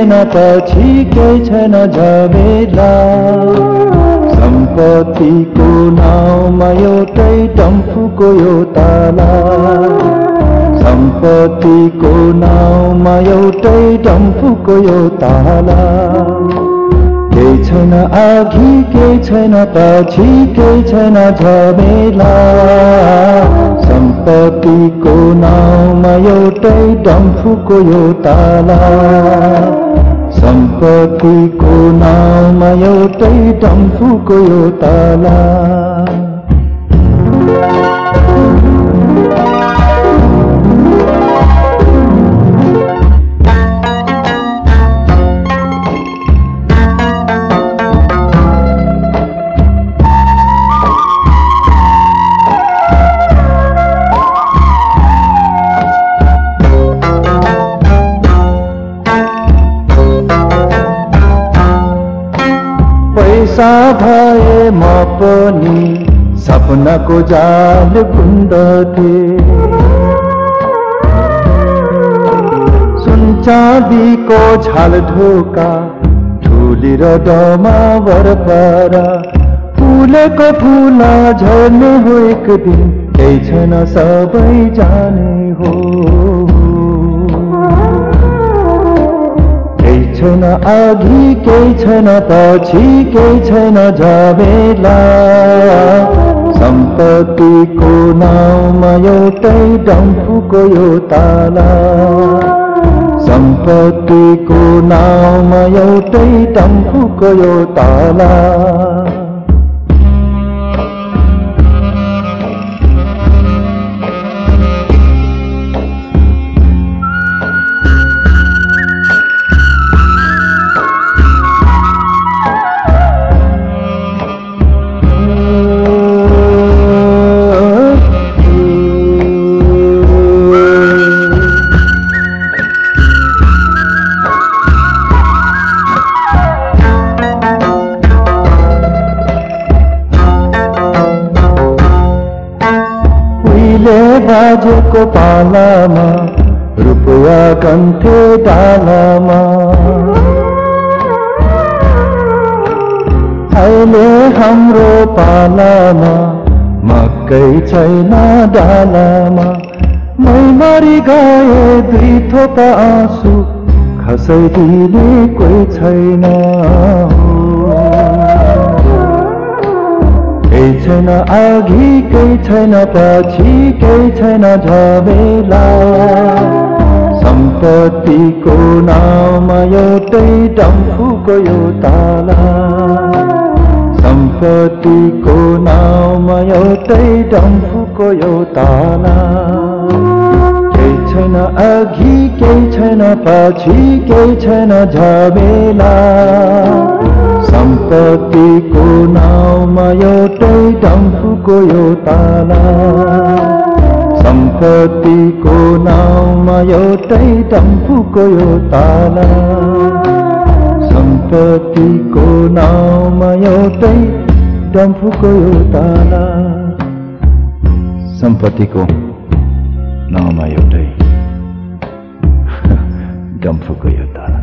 छैन पछि केही छैन झमेला सम्पत्तिको नाउँमा एउटै डम्फुको यो ताला सम्पत्तिको नाउँमा एउटै डम्फुको यो ताला केही छैन अघि केही छैन पछि केही छैन झमेला सम्पत्तिको नाउँमा एउटै डम्फुको यो ताला सम्पत्तिको नाउँमा एउटै डम्फुको यो ताला पैसा भए म पनि सपनाको जाल बुन्दथे सुन चाँदीको छाल ढोका ठुली र डमा वरपरा फुलेको फुला झर्ने हो एक दिन केही छैन सबै जाने हो केही छैन अघि केही छैन पछि केही छैन झमेला सम्पत्तिको नाउँमा एउटै डम्फुको यो ताला सम्पत्तिको नाउँमा एउटै डम्फुको यो ताला बाजेको पालामा रुपैयाँ कन्थे डालामा अहिले हाम्रो पालामा मकै छैन डालामा मै मरि गए दुई थोपा आँसु खसाइदिने कोही छैन केही छैन अघि केही छैन पछि केही छैन झमेला सम्पत्तिको नाउँमा एउटै डम्फुको यो ताला सम्पत्तिको नाउँमा एउटै डम्फुको यो ताला केही छैन अघि केही छैन पछि केही छैन झमेला सम्पत्तिको नाउँमा एउटै डम्फुको यो ताला सम्पत्तिको नाउँमा एउटै डम्फुको यो ताला सम्पत्तिको नाउँमा एउटै डम्फुको यो ताला सम्पत्तिको नाउँमा एउटै डम्फुको यो ताला